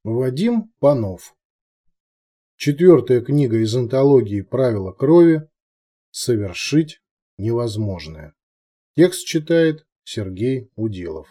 Вадим Панов. Четвертая книга из антологии «Правила крови. Совершить невозможное». Текст читает Сергей Уделов.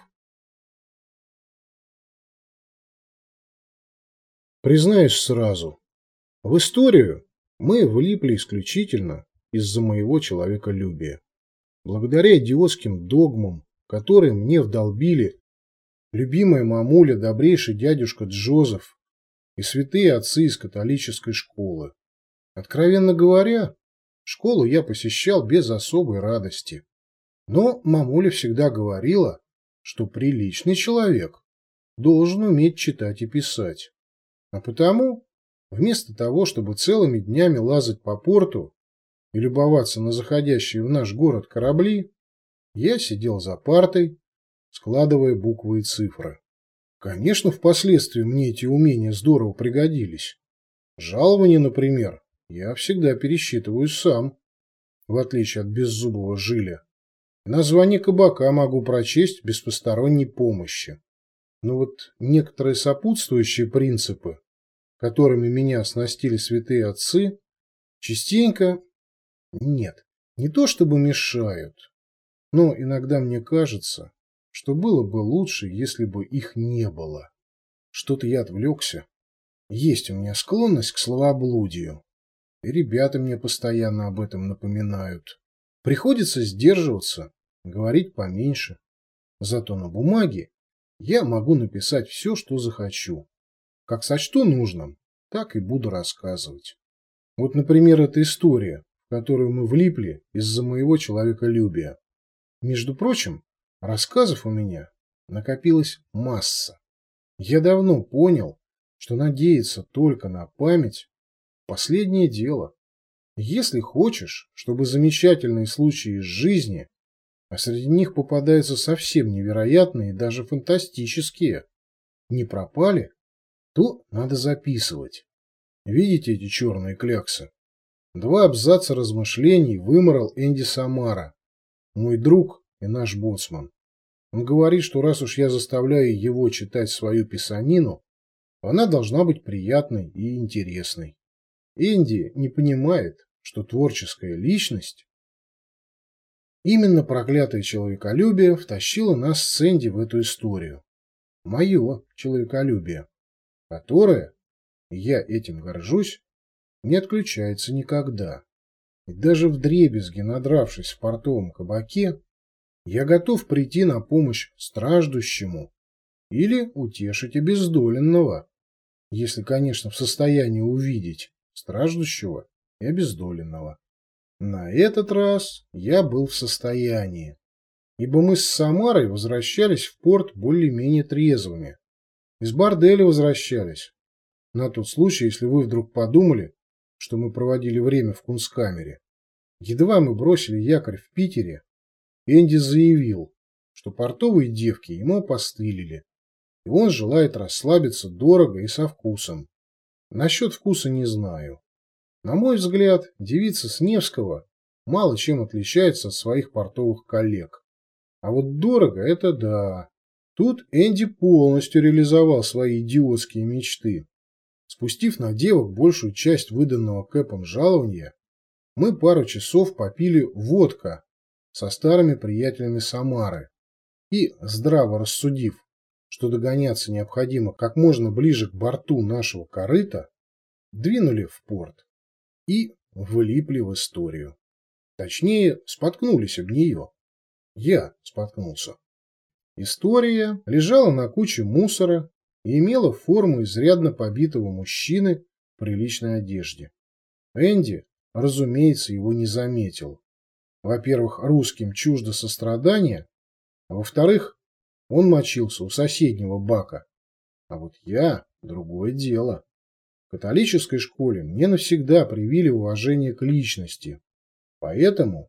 Признаюсь сразу, в историю мы влипли исключительно из-за моего человеколюбия. Благодаря идиотским догмам, которые мне вдолбили любимая мамуля, добрейший дядюшка Джозеф и святые отцы из католической школы. Откровенно говоря, школу я посещал без особой радости. Но мамуля всегда говорила, что приличный человек должен уметь читать и писать. А потому, вместо того, чтобы целыми днями лазать по порту и любоваться на заходящие в наш город корабли, я сидел за партой, складывая буквы и цифры. Конечно, впоследствии мне эти умения здорово пригодились. Жалование, например, я всегда пересчитываю сам, в отличие от беззубого Жиля. Название кабака могу прочесть без посторонней помощи. Но вот некоторые сопутствующие принципы, которыми меня оснастили святые отцы, частенько, нет, не то чтобы мешают, но иногда мне кажется, что было бы лучше, если бы их не было. Что-то я отвлекся. Есть у меня склонность к словоблудию. И ребята мне постоянно об этом напоминают. Приходится сдерживаться, говорить поменьше. Зато на бумаге я могу написать все, что захочу. Как сочту нужным, так и буду рассказывать. Вот, например, эта история, в которую мы влипли из-за моего человеколюбия. Между прочим, рассказов у меня накопилась масса. Я давно понял, что надеяться только на память – последнее дело. Если хочешь, чтобы замечательные случаи из жизни, а среди них попадаются совсем невероятные и даже фантастические, не пропали, то надо записывать. Видите эти черные кляксы? 2 абзаца размышлений выморал Энди Самара, мой друг и наш боцман. Он говорит, что раз уж я заставляю его читать свою писанину, она должна быть приятной и интересной. Энди не понимает, что творческая личность... Именно проклятое человеколюбие втащило нас с Энди в эту историю. Мое человеколюбие, которое, и я этим горжусь, не отключается никогда. И даже вдребезги надравшись в портовом кабаке, я готов прийти на помощь страждущему или утешить обездоленного, если, конечно, в состоянии увидеть страждущего и обездоленного. На этот раз я был в состоянии, ибо мы с Самарой возвращались в порт более-менее трезвыми. Из борделя возвращались. На тот случай, если вы вдруг подумали, что мы проводили время в кунсткамере. Едва мы бросили якорь в Питере, Энди заявил, что портовые девки ему опостылили, и он желает расслабиться дорого и со вкусом. Насчет вкуса не знаю. На мой взгляд, девица с Невского мало чем отличается от своих портовых коллег. А вот дорого – это да. Тут Энди полностью реализовал свои идиотские мечты. Спустив на девок большую часть выданного Кэпом жалования, мы пару часов попили водка со старыми приятелями Самары и, здраво рассудив, что догоняться необходимо как можно ближе к борту нашего корыта, двинули в порт и влипли в историю. Точнее, споткнулись об нее. Я споткнулся. История лежала на куче мусора и имела форму изрядно побитого мужчины в приличной одежде. Энди, разумеется, его не заметил. Во-первых, русским чуждо сострадание, а во-вторых, он мочился у соседнего бака. А вот я – другое дело. В католической школе мне навсегда привили уважение к личности. Поэтому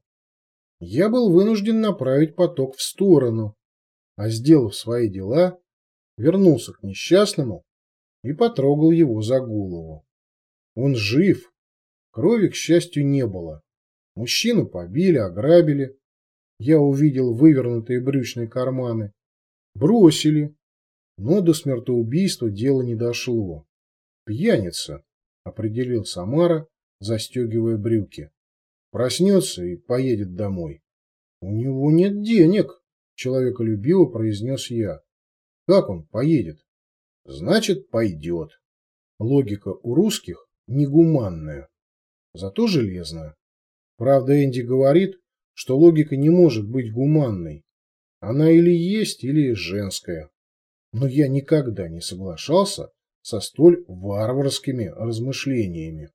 я был вынужден направить поток в сторону, а, сделав свои дела, вернулся к несчастному и потрогал его за голову. Он жив. Крови, к счастью, не было. Мужчину побили, ограбили. Я увидел вывернутые брючные карманы. Бросили. Но до смертоубийства дело не дошло. Пьяница, определил Самара, застегивая брюки. Проснется и поедет домой. У него нет денег, человеколюбиво произнес я. Как он поедет? Значит, пойдет. Логика у русских негуманная, зато железная. Правда, Энди говорит, что логика не может быть гуманной. Она или есть, или женская. Но я никогда не соглашался со столь варварскими размышлениями.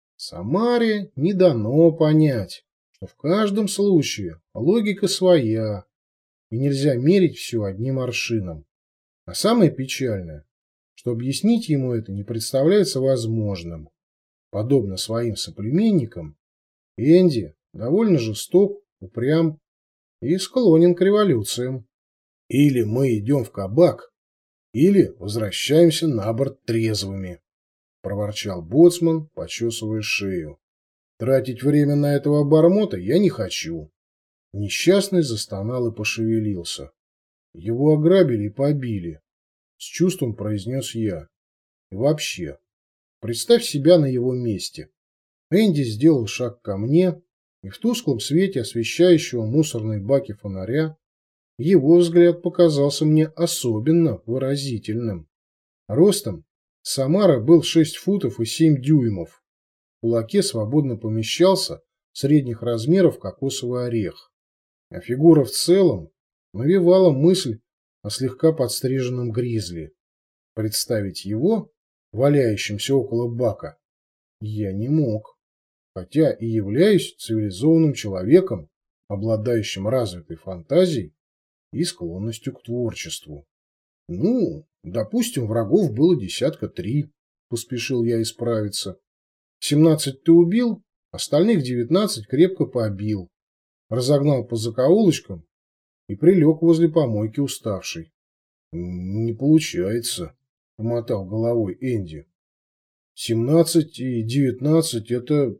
Самаре не дано понять, что в каждом случае логика своя, и нельзя мерить все одним аршином. А самое печальное, что объяснить ему это не представляется возможным. Подобно своим соплеменникам, Энди довольно жесток, упрям и склонен к революциям. Или мы идем в кабак, или возвращаемся на борт трезвыми, проворчал боцман, почесывая шею. Тратить время на этого обормота я не хочу. Несчастный застонал и пошевелился. Его ограбили и побили, с чувством произнес я. И вообще, представь себя на его месте. Энди сделал шаг ко мне, и в тусклом свете освещающего мусорные баки фонаря его взгляд показался мне особенно выразительным. Ростом Самара был 6 футов и 7 дюймов. В кулаке свободно помещался средних размеров кокосовый орех. А фигура в целом навевала мысль о слегка подстриженном гризли. Представить его, валяющимся около бака, я не мог, хотя и являюсь цивилизованным человеком, обладающим развитой фантазией и склонностью к творчеству. Ну, допустим, врагов было 3, поспешил я исправиться. 17 ты убил, остальных 19 крепко побил, разогнал по закоулочкам и прилег возле помойки уставший. Не получается, помотал головой Энди. 17 и 19 это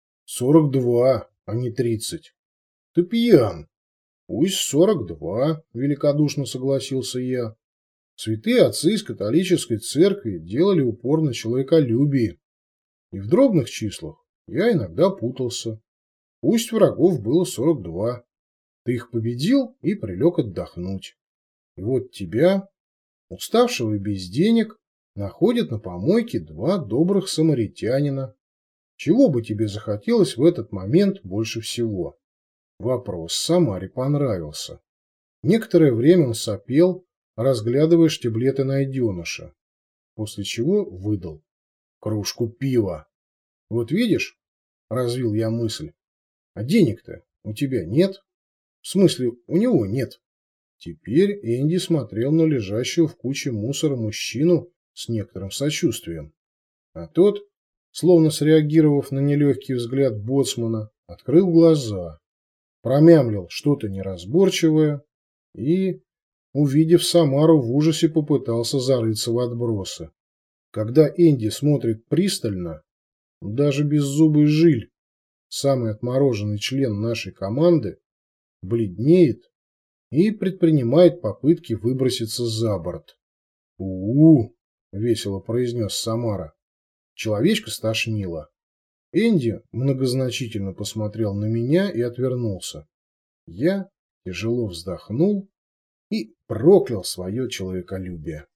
42, а не 30. Ты пьян. Пусть 42, великодушно согласился я. Святые отцы из католической церкви делали упор на человеколюбие. И в дробных числах я иногда путался. Пусть врагов было 42. Ты их победил и прилег отдохнуть. И вот тебя, уставшего и без денег, находят на помойке 2 добрых самаритянина. Чего бы тебе захотелось в этот момент больше всего? Вопрос Самаре понравился. Некоторое время он сопел, разглядывая штиблеты найденыша, после чего выдал: кружку пива. Вот видишь, развил я мысль, а денег-то у тебя нет? В смысле, у него нет. Теперь Энди смотрел на лежащего в куче мусора мужчину с некоторым сочувствием. А тот, словно среагировав на нелегкий взгляд боцмана, открыл глаза, промямлил что-то неразборчивое и, увидев Самару, в ужасе попытался зарыться в отбросы. Когда Энди смотрит пристально, даже беззубый Жиль, самый отмороженный член нашей команды, бледнеет и предпринимает попытки выброситься за борт. «У-у-у!» — весело произнес Самара. Человечка стошнило. Энди многозначительно посмотрел на меня и отвернулся. Я тяжело вздохнул и проклял свое человеколюбие.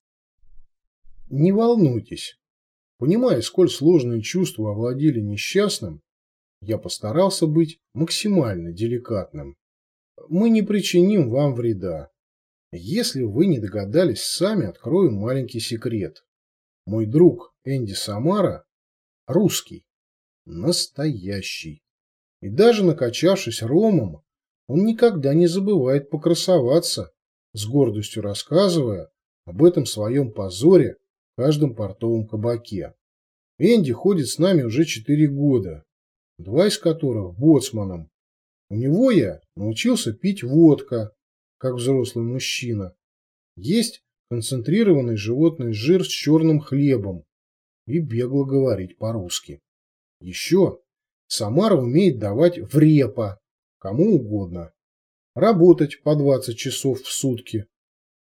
Не волнуйтесь. Понимая, сколь сложные чувства овладели несчастным, я постарался быть максимально деликатным. Мы не причиним вам вреда. Если вы не догадались сами, открою маленький секрет. Мой друг Энди Самара русский, настоящий. И даже накачавшись ромом, он никогда не забывает покрасоваться, с гордостью рассказывая об этом своем позоре в каждом портовом кабаке. Энди ходит с нами уже 4 года, 2 из которых боцманом. У него я научился пить водка, как взрослый мужчина, есть концентрированный животный жир с черным хлебом и бегло говорить по-русски. Еще Самара умеет давать врепа кому угодно, работать по 20 часов в сутки,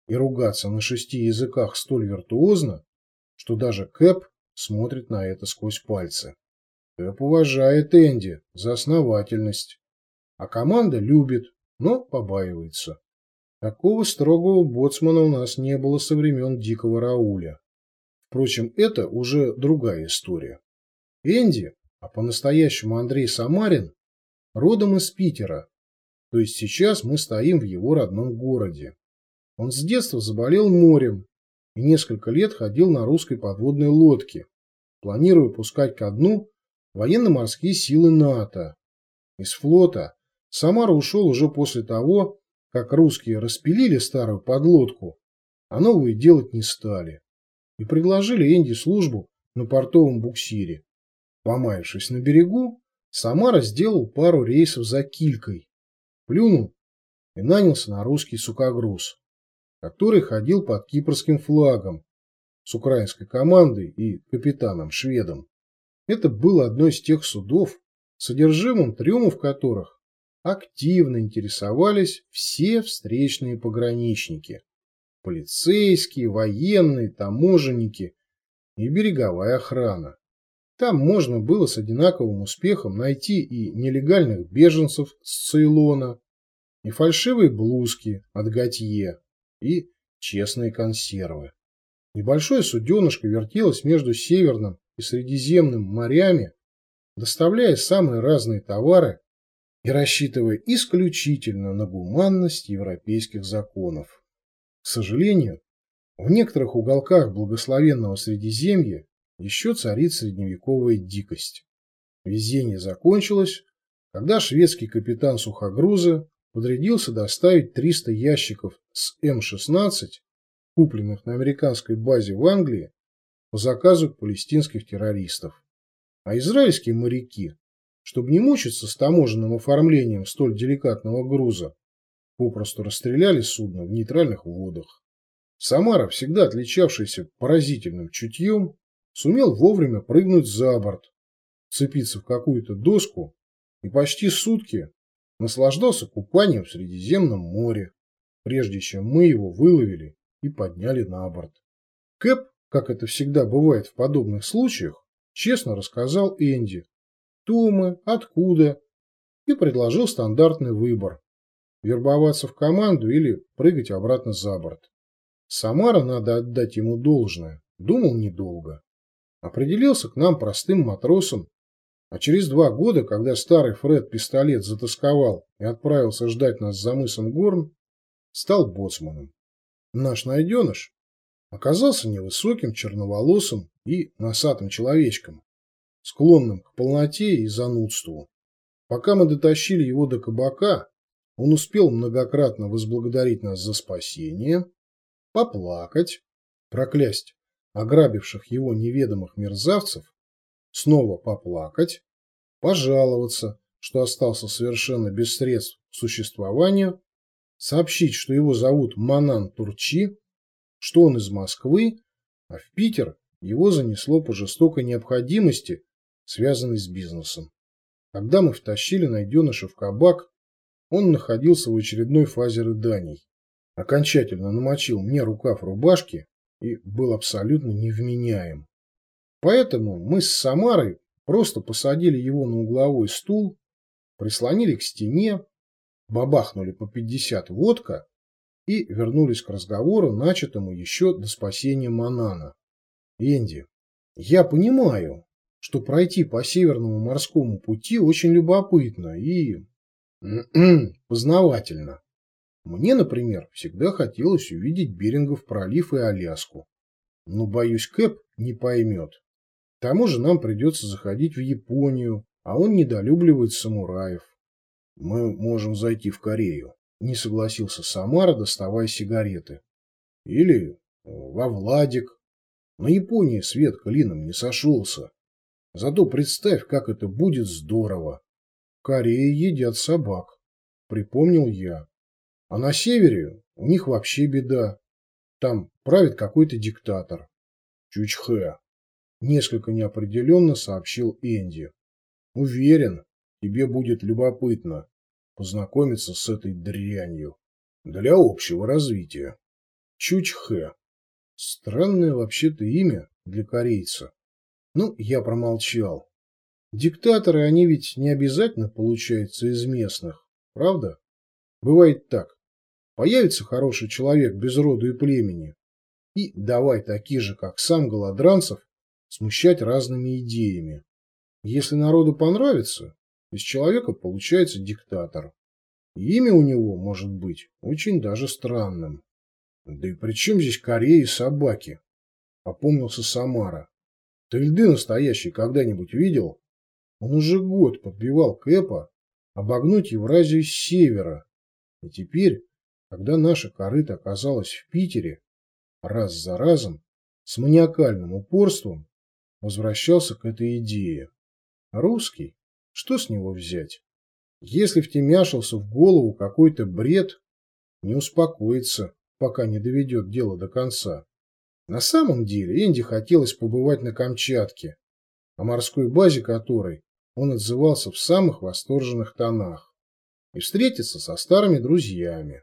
и ругаться на 6 языках столь виртуозно, что даже Кэп смотрит на это сквозь пальцы. Кэп уважает Энди за основательность, а команда любит, но побаивается. Такого строгого боцмана у нас не было со времен Дикого Рауля. Впрочем, это уже другая история. Энди, а по-настоящему Андрей Самарин, родом из Питера, то есть сейчас мы стоим в его родном городе. Он с детства заболел морем и несколько лет ходил на русской подводной лодке, планируя пускать ко дну военно-морские силы НАТО. Из флота Самара ушел уже после того, как русские распилили старую подлодку, а новые делать не стали, и предложили Энди службу на портовом буксире. Помаявшись на берегу, Самара сделал пару рейсов за килькой, плюнул и нанялся на русский сукогруз, который ходил под кипрским флагом с украинской командой и капитаном-шведом. Это было одно из тех судов, содержимым трюмов которых активно интересовались все встречные пограничники, полицейские, военные, таможенники и береговая охрана. Там можно было с одинаковым успехом найти и нелегальных беженцев с Цейлона, и фальшивые блузки от Готье, и честные консервы. Небольшое суденышко вертелось между Северным и Средиземным морями, доставляя самые разные товары и рассчитывая исключительно на гуманность европейских законов. К сожалению, в некоторых уголках благословенного Средиземья еще царит средневековая дикость. Везение закончилось, когда шведский капитан сухогруза подрядился доставить 300 ящиков с М-16, купленных на американской базе в Англии, по заказу палестинских террористов. А израильские моряки, чтобы не мучиться с таможенным оформлением столь деликатного груза, попросту расстреляли судно в нейтральных водах. Самара, всегда отличавшийся поразительным чутьем, сумел вовремя прыгнуть за борт, цепиться в какую-то доску и почти сутки наслаждался купанием в Средиземном море, прежде чем мы его выловили и подняли на борт. Кэп, как это всегда бывает в подобных случаях, честно рассказал Энди, кто мы, откуда, и предложил стандартный выбор – вербоваться в команду или прыгать обратно за борт. Самара, надо отдать ему должное, думал недолго. Определился к нам простым матросом, а через 2 года, когда старый Фред-пистолет затосковал и отправился ждать нас за мысом Горн, стал боцманом. Наш найденыш оказался невысоким, черноволосым и носатым человечком, склонным к полноте и занудству. Пока мы дотащили его до кабака, он успел многократно возблагодарить нас за спасение, поплакать, проклясть ограбивших его неведомых мерзавцев, снова поплакать, пожаловаться, что остался совершенно без средств к существованию, сообщить, что его зовут Манан Турчи, что он из Москвы, а в Питер его занесло по жестокой необходимости, связанной с бизнесом. Когда мы втащили найденыша в кабак, он находился в очередной фазе рыданий, окончательно намочил мне рукав рубашки и был абсолютно невменяем. Поэтому мы с Самарой просто посадили его на угловой стул, прислонили к стене, бабахнули по 50 водка и вернулись к разговору, начатому еще до спасения Манана. Энди, я понимаю, что пройти по Северному морскому пути очень любопытно и познавательно. Мне, например, всегда хотелось увидеть Берингов пролив и Аляску. Но, боюсь, Кэп не поймет. К тому же нам придется заходить в Японию, а он недолюбливает самураев. Мы можем зайти в Корею, не согласился Самара, доставая сигареты. Или во Владик. На Японии свет клином не сошелся. Зато представь, как это будет здорово. В Корее едят собак, припомнил я. А на севере у них вообще беда. Там правит какой-то диктатор. Чучхэ. Несколько неопределенно сообщил Энди. Уверен, тебе будет любопытно познакомиться с этой дрянью для общего развития. Чучхэ. Странное вообще-то имя для корейца. Ну, я промолчал. Диктаторы, они ведь не обязательно получаются из местных, правда? Бывает так. Появится хороший человек без роду и племени, и давай таких же, как сам голодранцев, смущать разными идеями. Если народу понравится, из человека получается диктатор. И имя у него может быть очень даже странным. Да и при чем здесь Корея и собаки? Опомнился Самара. Ты льды настоящие когда-нибудь видел? Он уже год подбивал Кэпа обогнуть Евразию с севера. И теперь, когда наша корыта оказалась в Питере, раз за разом, с маниакальным упорством, возвращался к этой идее. Русский? Что с него взять? Если втемяшился в голову какой-то бред, не успокоится, пока не доведет дело до конца. На самом деле Энди хотелось побывать на Камчатке, о морской базе которой он отзывался в самых восторженных тонах, и встретиться со старыми друзьями.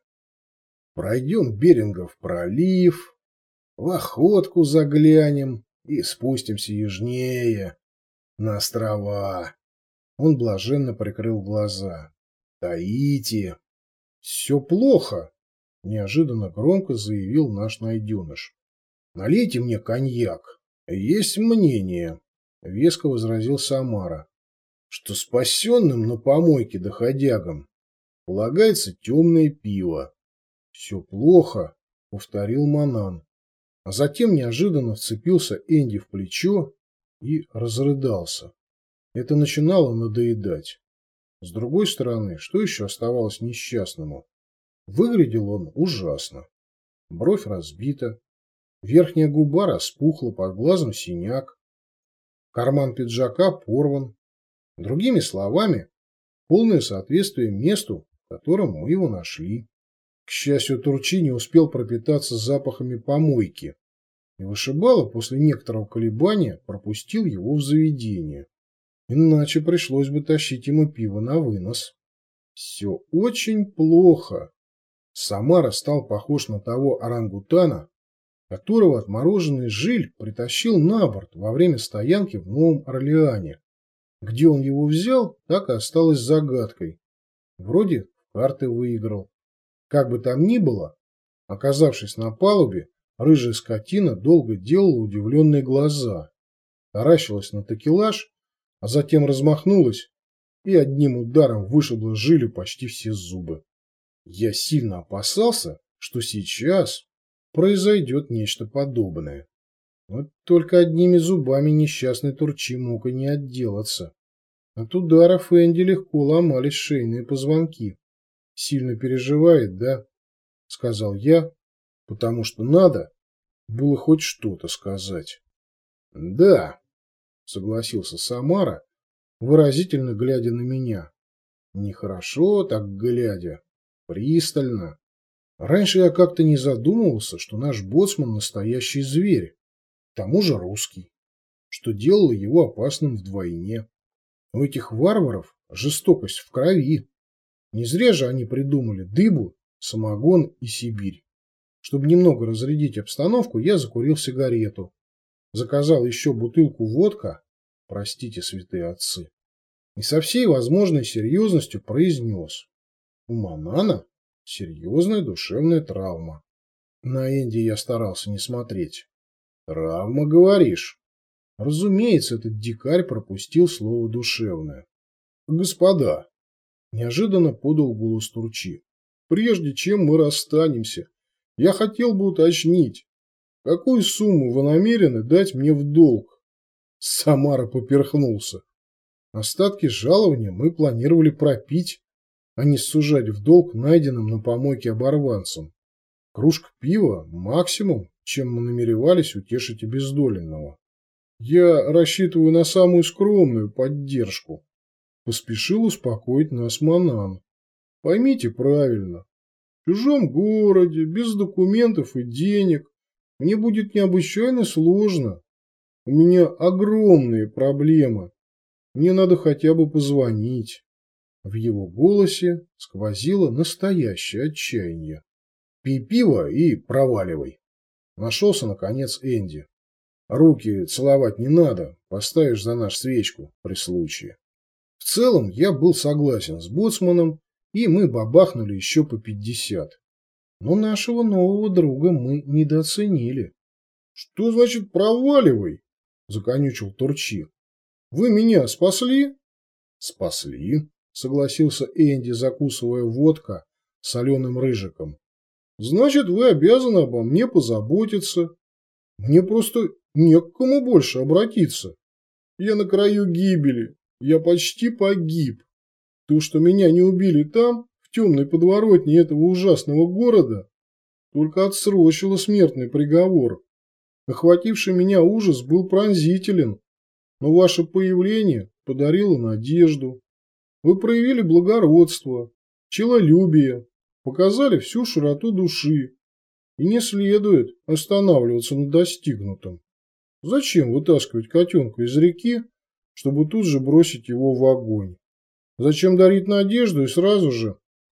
Пройдем Берингов пролив, в Охотку заглянем и спустимся южнее, на острова. Он блаженно прикрыл глаза. Таити. Все плохо, неожиданно громко заявил наш найденыш. Налейте мне коньяк. Есть мнение, веско возразил Самара, что спасенным на помойке доходягам полагается темное пиво. Все плохо, повторил Манан, а затем неожиданно вцепился Энди в плечо и разрыдался. Это начинало надоедать. С другой стороны, что еще оставалось несчастному? Выглядел он ужасно. Бровь разбита, верхняя губа распухла, под глазом синяк, карман пиджака порван. Другими словами, полное соответствие месту, в котором мы его нашли. К счастью, Турчи не успел пропитаться запахами помойки, и вышибала после некоторого колебания пропустил его в заведение. Иначе пришлось бы тащить ему пиво на вынос. Все очень плохо. Самара стал похож на того орангутана, которого отмороженный Жиль притащил на борт во время стоянки в Новом Орлеане. Где он его взял, так и осталось загадкой. Вроде в карты выиграл. Как бы там ни было, оказавшись на палубе, рыжая скотина долго делала удивленные глаза, таращилась на такелаж, а затем размахнулась и одним ударом вышибла Жилю почти все зубы. Я сильно опасался, что сейчас произойдет нечто подобное. Вот только одними зубами несчастный Турчи мог и не отделаться. От ударов Энди легко ломались шейные позвонки. Сильно переживает, да? Сказал я, потому что надо было хоть что-то сказать. Да, согласился Самара, выразительно глядя на меня. Нехорошо так глядя, пристально. Раньше я как-то не задумывался, что наш боцман настоящий зверь, к тому же русский, что делало его опасным вдвойне. У этих варваров жестокость в крови. Не зря же они придумали дыбу, самогон и Сибирь. Чтобы немного разрядить обстановку, я закурил сигарету. Заказал еще бутылку водка, простите, святые отцы, и со всей возможной серьезностью произнес. У Манана серьезная душевная травма. На Энди я старался не смотреть. Травма, говоришь? Разумеется, этот дикарь пропустил слово «душевное». Господа, неожиданно подал голос Турчи. Прежде чем мы расстанемся, я хотел бы уточнить, какую сумму вы намерены дать мне в долг? Самара поперхнулся. Остатки жалования мы планировали пропить, а не сужать в долг найденным на помойке оборванцам. Кружка пива – максимум, чем мы намеревались утешить обездоленного. Я рассчитываю на самую скромную поддержку. Поспешил успокоить нас Манан. Поймите правильно. В чужом городе, без документов и денег, мне будет необычайно сложно. У меня огромные проблемы. Мне надо хотя бы позвонить. В его голосе сквозило настоящее отчаяние. Пей пиво и проваливай. Нашелся, наконец, Энди. Руки целовать не надо, поставишь за наш свечку при случае. В целом, я был согласен с боцманом, и мы бабахнули еще по 50. Но нашего нового друга мы недооценили. — Что значит проваливай? — законючил Турчи. — Вы меня спасли? — Спасли, — согласился Энди, закусывая водка соленым рыжиком. — Значит, вы обязаны обо мне позаботиться. Мне просто не к кому больше обратиться. Я на краю гибели. Я почти погиб. То, что меня не убили там, в темной подворотне этого ужасного города, только отсрочило смертный приговор. Охвативший меня ужас был пронзителен, но ваше появление подарило надежду. Вы проявили благородство, человеколюбие, показали всю широту души, и не следует останавливаться на достигнутом. Зачем вытаскивать котенка из реки, чтобы тут же бросить его в огонь? Зачем дарить надежду и сразу же...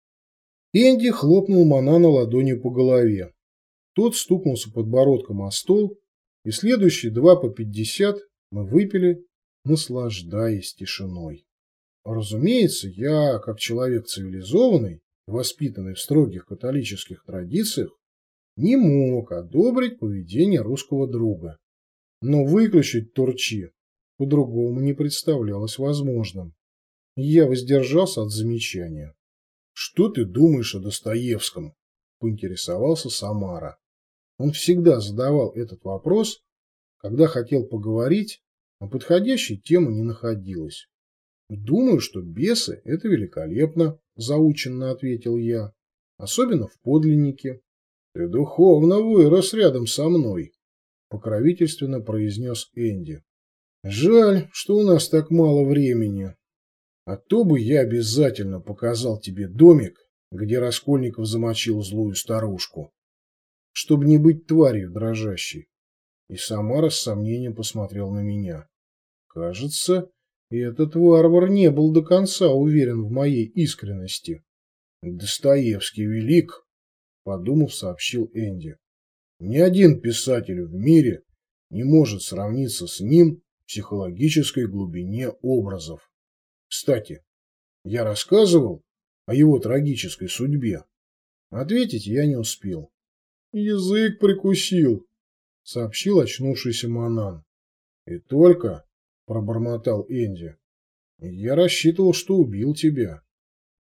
Энди хлопнул Манана ладонью по голове. Тот стукнулся подбородком о стол, и следующие 2 по 50 мы выпили, наслаждаясь тишиной. Разумеется, я, как человек цивилизованный, воспитанный в строгих католических традициях, не мог одобрить поведение русского друга. Но выключить Турчи по-другому не представлялось возможным. Я воздержался от замечания. «Что ты думаешь о Достоевском?» – поинтересовался Самара. Он всегда задавал этот вопрос, когда хотел поговорить, а подходящей темы не находилось. «Думаю, что бесы – это великолепно», – заученно ответил я. «Особенно в подлиннике». «Ты духовно вырос рядом со мной», – покровительственно произнес Энди. «Жаль, что у нас так мало времени. А то бы я обязательно показал тебе домик, где Раскольников замочил злую старушку, чтобы не быть тварью дрожащей». И Самара с сомнением посмотрел на меня. Кажется, этот варвар не был до конца уверен в моей искренности. «Достоевский велик», — подумав, сообщил Энди. «Ни один писатель в мире не может сравниться с ним в психологической глубине образов. Кстати, я рассказывал о его трагической судьбе. Ответить я не успел. «Язык прикусил», — сообщил очнувшийся Манан. «И только», — пробормотал Энди, — «я рассчитывал, что убил тебя».